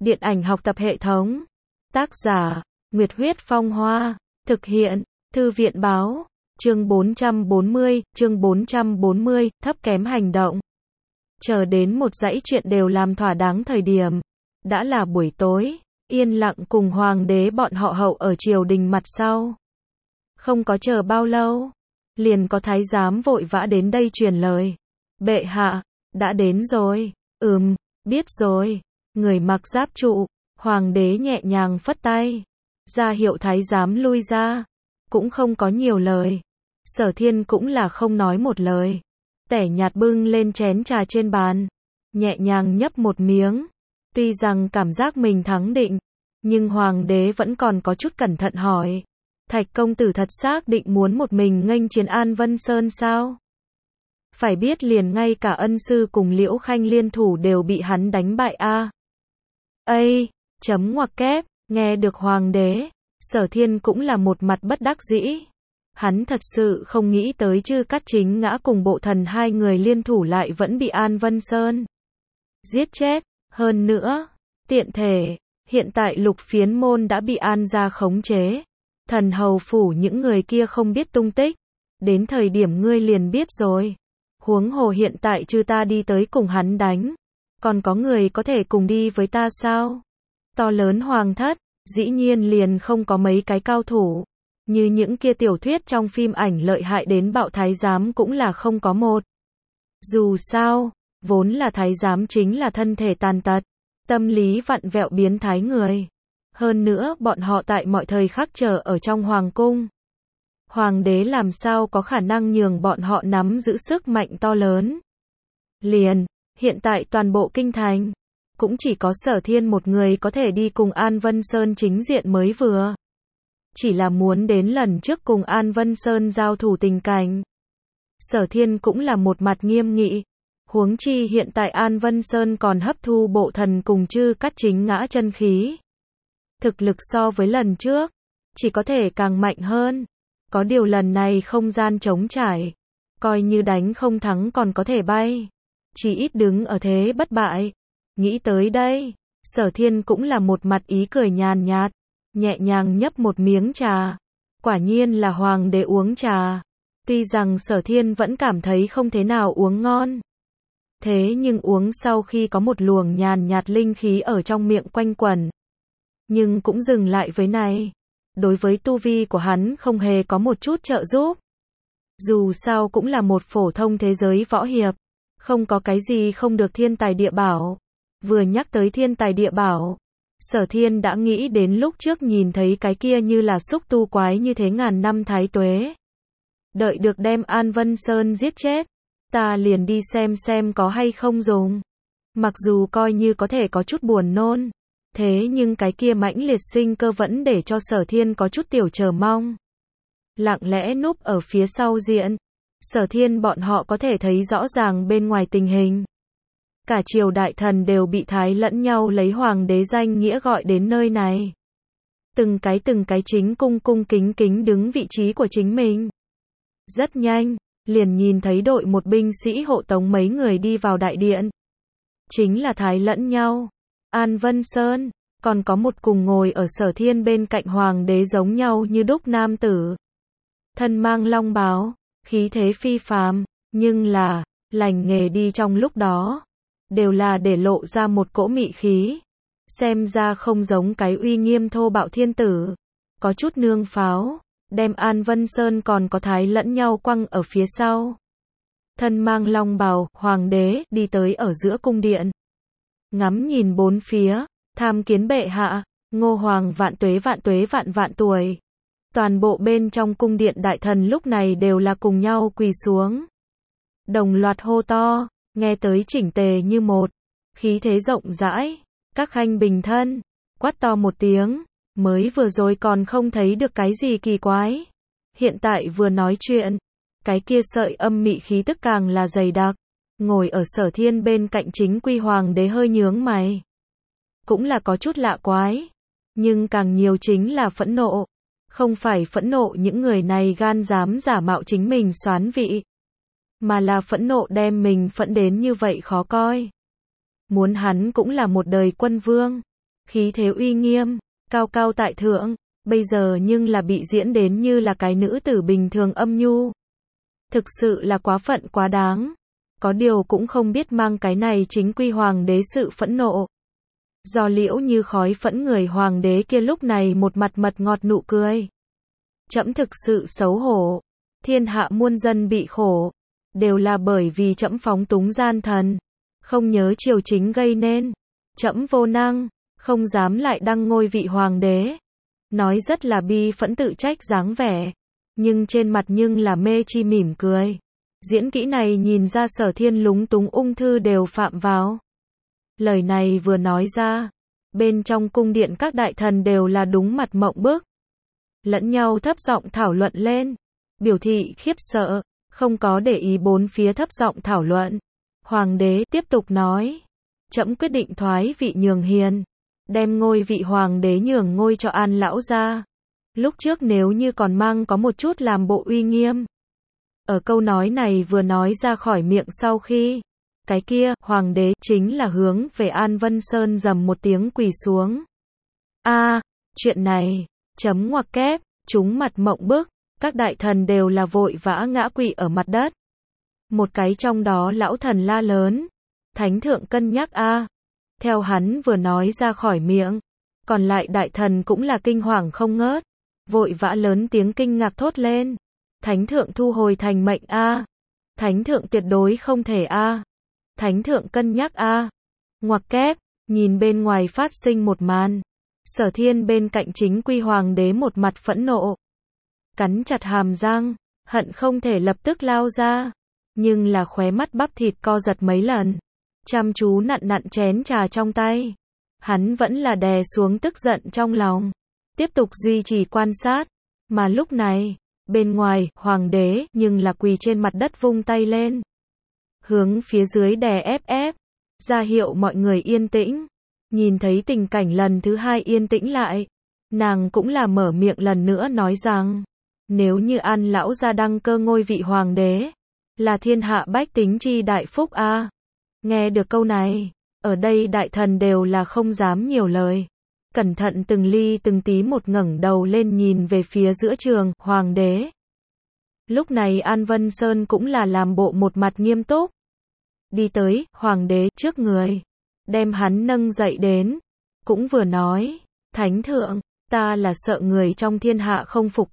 Điện ảnh học tập hệ thống. Tác giả, Nguyệt Huyết Phong Hoa. Thực hiện, Thư viện Báo. Chương 440, thấp kém hành động. Chờ đến một dãy chuyện đều làm thỏa đáng thời điểm. Đã là buổi tối, yên lặng cùng hoàng đế bọn họ hậu ở triều đình mặt sau. Không có chờ bao lâu, liền có thái giám vội vã đến đây truyền lời. Bệ hạ, đã đến rồi. Biết rồi. Người mặc giáp trụ, hoàng đế nhẹ nhàng phất tay, ra hiệu thái giám lui ra, cũng không có nhiều lời. Sở Thiên cũng là không nói một lời, tẻ nhạt bưng lên chén trà trên bàn, nhẹ nhàng nhấp một miếng. Tuy rằng cảm giác mình thắng định, nhưng hoàng đế vẫn còn có chút cẩn thận hỏi, Thạch công tử thật xác định muốn một mình nghênh chiến An Vân Sơn sao? Phải biết liền ngay cả ân sư cùng Liễu Khanh liên thủ đều bị hắn đánh bại a. Chấm ngoặc kép, nghe được hoàng đế, Sở Thiên cũng là một mặt bất đắc dĩ. Hắn thật sự không nghĩ tới Chư Cát Chính Ngã cùng Bộ Thần hai người liên thủ lại vẫn bị An Vân Sơn giết chết. Hơn nữa, tiện thể, hiện tại Lục Phiến Môn đã bị An gia khống chế. Thần hầu phủ những người kia không biết tung tích. Đến thời điểm ngươi liền biết rồi. Huống hồ hiện tại trừ ta đi tới cùng hắn đánh, còn có người có thể cùng đi với ta sao? To lớn hoàng thất, dĩ nhiên liền không có mấy cái cao thủ. Như những kia tiểu thuyết trong phim ảnh lợi hại đến bạo thái giám cũng là không có một. Dù sao, vốn là thái giám chính là thân thể tàn tật, tâm lý vặn vẹo biến thái người. Hơn nữa bọn họ tại mọi thời khắc chờ ở trong hoàng cung. Hoàng đế làm sao có khả năng nhường bọn họ nắm giữ sức mạnh to lớn. Hiện tại toàn bộ kinh thành, cũng chỉ có Sở Thiên một người có thể đi cùng An Vân Sơn chính diện mới vừa. Chỉ là muốn đến lần trước cùng An Vân Sơn giao thủ tình cảnh. Sở Thiên cũng là một mặt nghiêm nghị. Huống chi hiện tại An Vân Sơn còn hấp thu Bộ Thần cùng Chư Cát Chính Ngã chân khí. Thực lực so với lần trước, chỉ có thể càng mạnh hơn. Có điều lần này không gian trống trải, coi như đánh không thắng còn có thể bay, chỉ ít đứng ở thế bất bại. Nghĩ tới đây, Sở Thiên cũng là một mặt ý cười nhàn nhạt, nhẹ nhàng nhấp một miếng trà. Quả nhiên là hoàng đế uống trà. Tuy rằng Sở Thiên vẫn cảm thấy không thế nào uống ngon, thế nhưng uống sau khi có một luồng nhàn nhạt linh khí ở trong miệng quanh quẩn, nhưng cũng dừng lại với này. Đối với tu vi của hắn không hề có một chút trợ giúp. Dù sao cũng là một phổ thông thế giới võ hiệp, không có cái gì không được thiên tài địa bảo. Vừa nhắc tới thiên tài địa bảo, Sở Thiên đã nghĩ đến lúc trước nhìn thấy cái kia như là xúc tu quái như thế ngàn năm thái tuế. Đợi được đem An Vân Sơn giết chết, ta liền đi xem có hay không dùng. Mặc dù coi như có thể có chút buồn nôn, thế nhưng cái kia mãnh liệt sinh cơ vẫn để cho Sở Thiên có chút tiểu chờ mong. Lặng lẽ núp ở phía sau diện, Sở Thiên bọn họ có thể thấy rõ ràng bên ngoài tình hình. Cả triều đại thần đều bị thái lẫn nhau lấy hoàng đế danh nghĩa gọi đến nơi này. Từng cái chính cung kính đứng vị trí của chính mình. Rất nhanh, liền nhìn thấy đội một binh sĩ hộ tống mấy người đi vào đại điện. Chính là thái lẫn nhau, An Vân Sơn, còn có một cùng ngồi ở Sở Thiên bên cạnh hoàng đế giống nhau như đúc nam tử. Thân mang long bào, khí thế phi phàm, nhưng là, lành nghề đi trong lúc đó, đều là để lộ ra một cỗ mị khí. Xem ra không giống cái uy nghiêm thô bạo thiên tử, có chút nương pháo, đem An Vân Sơn còn có thái lẫn nhau quăng ở phía sau. Thân mang long bào, hoàng đế, đi tới ở giữa cung điện. Ngắm nhìn bốn phía, tham kiến bệ hạ, Ngô Hoàng vạn tuế vạn tuổi. Toàn bộ bên trong cung điện đại thần lúc này đều là cùng nhau quỳ xuống. Đồng loạt hô to, nghe tới chỉnh tề như một, khí thế rộng rãi, các khanh bình thân, quát to một tiếng, mới vừa rồi còn không thấy được cái gì kỳ quái. Hiện tại vừa nói chuyện, cái kia sợi âm mị khí tức càng là dày đặc. Ngồi ở Sở Thiên bên cạnh chính quy hoàng đế hơi nhướng mày. Cũng là có chút lạ quái. Nhưng càng nhiều chính là phẫn nộ. Không phải phẫn nộ những người này gan dám giả mạo chính mình soán vị. Mà là phẫn nộ đem mình phẫn đến như vậy khó coi. Muốn hắn cũng là một đời quân vương. khí thế uy nghiêm, cao cao tại thượng, bây giờ nhưng là bị diễn đến như là cái nữ tử bình thường âm nhu. Thực sự là quá phận quá đáng. Có điều cũng không biết mang cái này chính quy hoàng đế sự phẫn nộ. Do Liễu Như khói phẫn người hoàng đế kia lúc này một mặt mật ngọt nụ cười. Trẫm thực sự xấu hổ, thiên hạ muôn dân bị khổ, đều là bởi vì trẫm phóng túng gian thần, không nhớ triều chính gây nên. Trẫm vô năng, không dám lại đăng ngôi vị hoàng đế. Nói rất là bi phẫn tự trách dáng vẻ, nhưng trên mặt nhưng là mê chi mỉm cười. Diễn kỹ này nhìn ra Sở Thiên lúng túng ung thư đều phạm vào. Lời này vừa nói ra, bên trong cung điện các đại thần đều là đúng mặt mộng bức. Lẫn nhau thấp giọng thảo luận lên, biểu thị khiếp sợ, không có để ý bốn phía thấp giọng thảo luận. Hoàng đế tiếp tục nói, trẫm quyết định thoái vị nhường hiền, đem ngôi vị hoàng đế nhường ngôi cho An lão gia. Lúc trước nếu như còn mang có một chút làm bộ uy nghiêm. Ở câu nói này vừa nói ra khỏi miệng sau khi, cái kia, hoàng đế, chính là hướng về An Vân Sơn rầm một tiếng quỳ xuống. Chuyện này, chấm ngoặc kép, chúng mặt mộng bức, các đại thần đều là vội vã ngã quỵ ở mặt đất. Một cái trong đó lão thần la lớn, thánh thượng cân nhắc Theo hắn vừa nói ra khỏi miệng, còn lại đại thần cũng là kinh hoàng không ngớt, vội vã lớn tiếng kinh ngạc thốt lên. Thánh thượng thu hồi thành mệnh Thánh thượng tuyệt đối không thể Thánh thượng cân nhắc Ngoặc kép, nhìn bên ngoài phát sinh một màn. Sở Thiên bên cạnh chính quy hoàng đế một mặt phẫn nộ. Cắn chặt hàm răng, hận không thể lập tức lao ra. Nhưng là khóe mắt bắp thịt co giật mấy lần. Chăm chú nặn nặn chén trà trong tay. Hắn vẫn là đè xuống tức giận trong lòng. Tiếp tục duy trì quan sát. Mà lúc này, bên ngoài, hoàng đế, nhưng là quỳ trên mặt đất vung tay lên. Hướng phía dưới đè ép, ra hiệu mọi người yên tĩnh. Nhìn thấy tình cảnh lần thứ hai yên tĩnh lại. Nàng cũng là mở miệng lần nữa nói rằng, nếu như An lão gia đăng cơ ngôi vị hoàng đế, là thiên hạ bách tính chi đại phúc Nghe được câu này, ở đây đại thần đều là không dám nhiều lời. Cẩn thận từng ly từng tí một ngẩng đầu lên nhìn về phía giữa trường, hoàng đế. Lúc này An Vân Sơn cũng là làm bộ một mặt nghiêm túc. Đi tới, hoàng đế, trước người. Đem hắn nâng dậy đến. Cũng vừa nói, thánh thượng, ta là sợ người trong thiên hạ không phục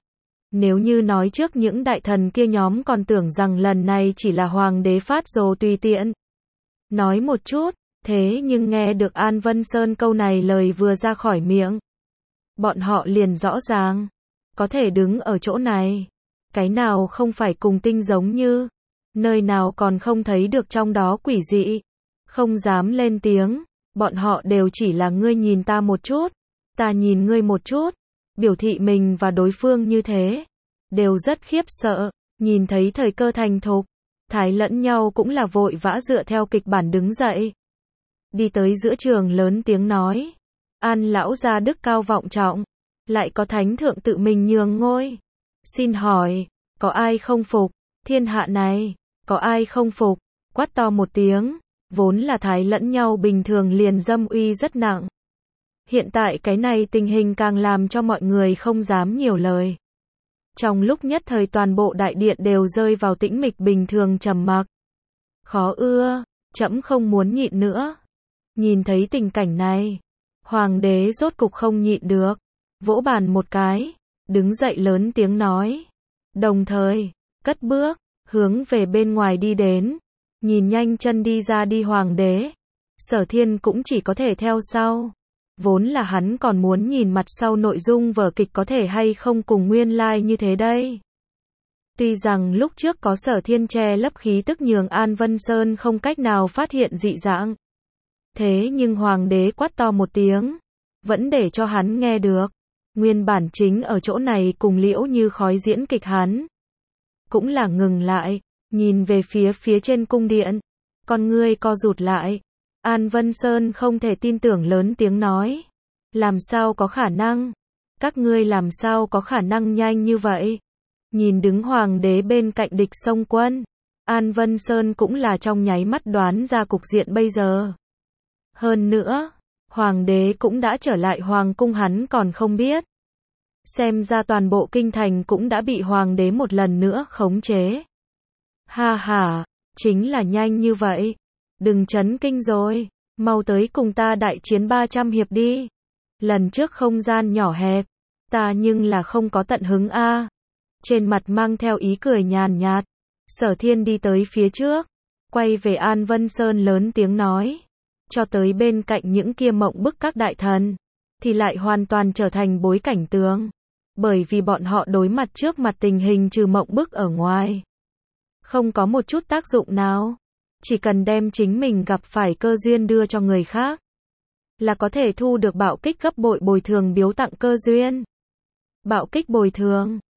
Nếu như nói trước những đại thần kia nhóm còn tưởng rằng lần này chỉ là hoàng đế phát rồ tùy tiện. Nói một chút. Thế nhưng nghe được An Vân Sơn câu này lời vừa ra khỏi miệng. Bọn họ liền rõ ràng. Có thể đứng ở chỗ này. Cái nào không phải cùng tinh giống như. Nơi nào còn không thấy được trong đó quỷ dị. Không dám lên tiếng. Bọn họ đều chỉ là ngươi nhìn ta một chút. Ta nhìn ngươi một chút. Biểu thị mình và đối phương như thế. Đều rất khiếp sợ. Nhìn thấy thời cơ thành thục. Thái lẫn nhau cũng là vội vã dựa theo kịch bản đứng dậy. Đi tới giữa trường lớn tiếng nói. An lão gia đức cao vọng trọng. Lại có thánh thượng tự mình nhường ngôi. Xin hỏi, có ai không phục? Thiên hạ này, có ai không phục? Quát to một tiếng. Vốn là thái lẫn nhau bình thường liền dâm uy rất nặng. Hiện tại cái này tình hình càng làm cho mọi người không dám nhiều lời. Trong lúc nhất thời toàn bộ đại điện đều rơi vào tĩnh mịch bình thường trầm mặc. Khó ưa, trẫm không muốn nhịn nữa. Nhìn thấy tình cảnh này, hoàng đế rốt cục không nhịn được, vỗ bàn một cái, đứng dậy lớn tiếng nói. Đồng thời, cất bước, hướng về bên ngoài đi đến, nhìn nhanh chân đi ra đi hoàng đế. Sở Thiên cũng chỉ có thể theo sau. Vốn là hắn còn muốn nhìn mặt sau nội dung vở kịch có thể hay không cùng nguyên lai như thế đây. Tuy rằng lúc trước có Sở Thiên che lấp khí tức nhường An Vân Sơn không cách nào phát hiện dị dạng. Thế nhưng hoàng đế quát to một tiếng, vẫn để cho hắn nghe được. Nguyên bản chính ở chỗ này cùng Liễu Như khói diễn kịch hắn. Cũng là ngừng lại, nhìn về phía trên cung điện. Con ngươi co rụt lại. An Vân Sơn không thể tin tưởng lớn tiếng nói. Làm sao có khả năng? Các ngươi làm sao có khả năng nhanh như vậy? Nhìn đứng hoàng đế bên cạnh địch xông quân. An Vân Sơn cũng là trong nháy mắt đoán ra cục diện bây giờ. Hơn nữa, Hoàng đế cũng đã trở lại hoàng cung hắn còn không biết. Xem ra toàn bộ kinh thành cũng đã bị hoàng đế một lần nữa khống chế. Ha ha, chính là nhanh như vậy. Đừng chấn kinh rồi, mau tới cùng ta đại chiến 300 hiệp đi. Lần trước không gian nhỏ hẹp, ta nhưng là không có tận hứng a. Trên mặt mang theo ý cười nhàn nhạt, Sở Thiên đi tới phía trước, quay về An Vân Sơn lớn tiếng nói, cho tới bên cạnh những kia mộng bức các đại thần, thì lại hoàn toàn trở thành bối cảnh tướng, bởi vì bọn họ đối mặt trước mặt tình hình trừ mộng bức ở ngoài, không có một chút tác dụng nào, chỉ cần đem chính mình gặp phải cơ duyên đưa cho người khác, là có thể thu được bạo kích gấp bội bồi thường biếu tặng cơ duyên. Bạo kích bồi thường